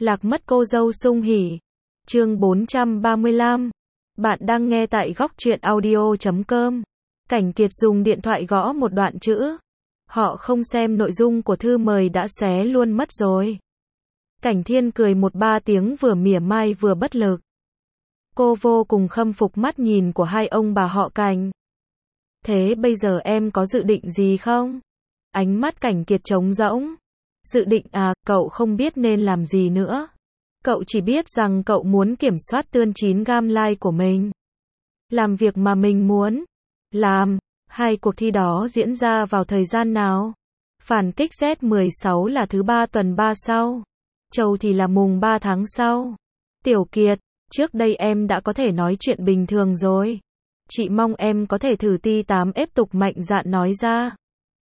Lạc mất cô dâu sung hỉ. Chương 435. Bạn đang nghe tại góc truyện audio.com. Cảnh Kiệt dùng điện thoại gõ một đoạn chữ. Họ không xem nội dung của thư mời đã xé luôn mất rồi. Cảnh Thiên cười một ba tiếng, vừa mỉa mai vừa bất lực. Cô vô cùng khâm phục mắt nhìn của hai ông bà họ Cảnh. Thế bây giờ em có dự định gì không? Ánh mắt Cảnh Kiệt trống rỗng. Dự định à, cậu không biết nên làm gì nữa. Cậu chỉ biết rằng cậu muốn kiểm soát tương 9 gam like của mình. Làm việc mà mình muốn làm. Hai cuộc thi đó diễn ra vào thời gian nào? Phản kích Z16 là thứ 3 tuần 3 sau. Châu thì là mùng 3 tháng sau. Tiểu Kiệt, trước đây em đã có thể nói chuyện bình thường rồi. Chị mong em có thể thử ti 8 ép tục mạnh dạn nói ra.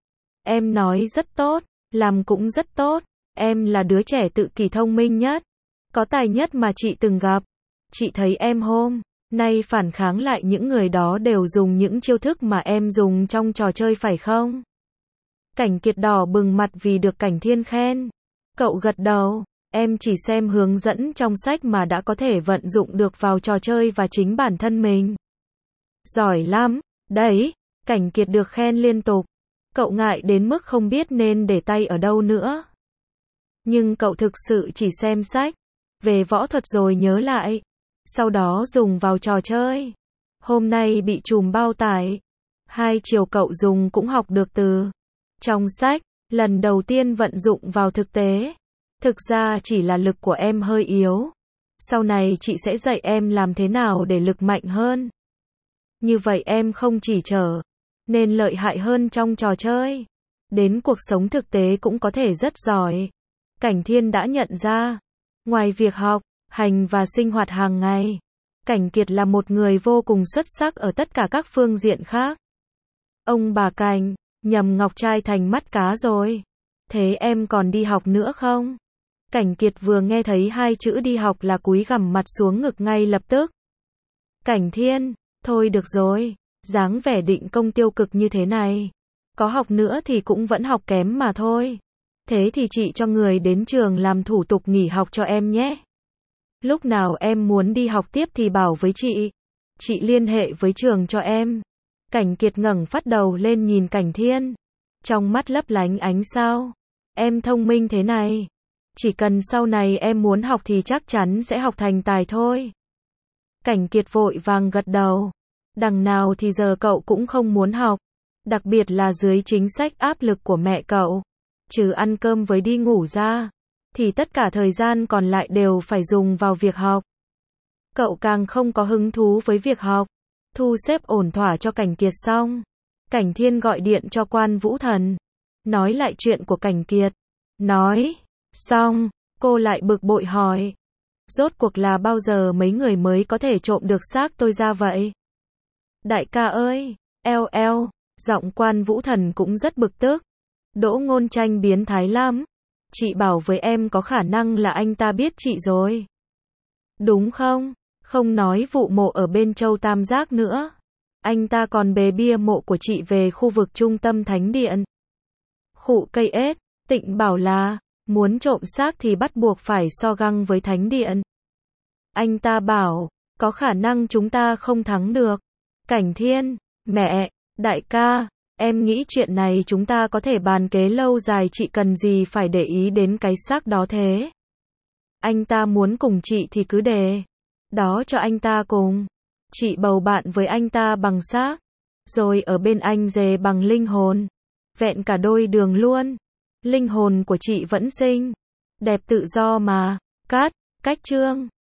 Em nói rất tốt, làm cũng rất tốt. Em là đứa trẻ tự kỷ thông minh nhất, có tài nhất mà chị từng gặp. Chị thấy em hôm nay phản kháng lại những người đó đều dùng những chiêu thức mà em dùng trong trò chơi phải không? Cảnh Kiệt đỏ bừng mặt vì được Cảnh Thiên khen. Cậu gật đầu. Em chỉ xem hướng dẫn trong sách mà đã có thể vận dụng được vào trò chơi và chính bản thân mình. Giỏi lắm, đấy. Cảnh Kiệt được khen liên tục. Cậu ngại đến mức không biết nên để tay ở đâu nữa. Nhưng cậu thực sự chỉ xem sách về võ thuật rồi nhớ lại, sau đó dùng vào trò chơi. Hôm nay bị trùm bao tải. 2 chiều cậu dùng cũng học được từ trong sách, lần đầu tiên vận dụng vào thực tế. Thực ra chỉ là lực của em hơi yếu. Sau này chị sẽ dạy em làm thế nào để lực mạnh hơn. Như vậy em không chỉ trở nên lợi hại hơn trong trò chơi, đến cuộc sống thực tế cũng có thể rất giỏi. Cảnh Thiên đã nhận ra, ngoài việc học, hành và sinh hoạt hàng ngày, Cảnh Kiệt là một người vô cùng xuất sắc ở tất cả các phương diện khác. Ông bà Cảnh, nhầm ngọc trai thành mắt cá rồi. Thế em còn đi học nữa không? Cảnh Kiệt vừa nghe thấy 2 chữ đi học là cúi gằm mặt xuống ngực ngay lập tức. Cảnh Thiên, thôi được rồi, dáng vẻ định công tiêu cực như thế này. Có học nữa thì cũng vẫn học kém mà thôi. Thế thì chị cho người đến trường làm thủ tục nghỉ học cho em nhé. Lúc nào em muốn đi học tiếp thì bảo với chị. Chị liên hệ với trường cho em. Cảnh Kiệt ngẩng phát đầu lên nhìn Cảnh Thiên. Trong mắt lấp lánh ánh sao. Em thông minh thế này. Chỉ cần sau này em muốn học thì chắc chắn sẽ học thành tài thôi. Cảnh Kiệt vội vàng gật đầu. Đằng nào thì giờ cậu cũng không muốn học. Đặc biệt là dưới chính sách áp lực của mẹ cậu. Trừ ăn cơm với đi ngủ ra, thì tất cả thời gian còn lại đều phải dùng vào việc học. Cậu càng không có hứng thú với việc học. Thu xếp ổn thỏa cho Cảnh Kiệt xong, Cảnh Thiên gọi điện cho Quan Vũ Thần, nói lại chuyện của Cảnh Kiệt. Nói xong, cô lại bực bội hỏi, rốt cuộc là bao giờ mấy người mới có thể trộm được xác tôi ra vậy? Đại ca ơi, eo, giọng Quan Vũ Thần cũng rất bực tức. Đỗ Ngôn Tranh biến thái lắm. Chị bảo với em có khả năng là anh ta biết chị rồi. Đúng không? Không nói vụ mộ ở bên Châu Tam Giác nữa. Anh ta còn bê bia mộ của chị về khu vực trung tâm thánh điện. Khụ cây ếch, Tịnh bảo là, muốn trộm xác thì bắt buộc phải so găng với thánh điện. Anh ta bảo, có khả năng chúng ta không thắng được. Cảnh Thiên, mẹ, đại ca. Em nghĩ chuyện này chúng ta có thể bàn kế lâu dài, chị cần gì phải để ý đến cái xác đó thế? Anh ta muốn cùng chị thì cứ để đó cho anh ta cùng. Chị bầu bạn với anh ta bằng xác, rồi ở bên anh dề bằng linh hồn. Vẹn cả đôi đường luôn. Linh hồn của chị vẫn xinh, đẹp tự do mà. Cách chương.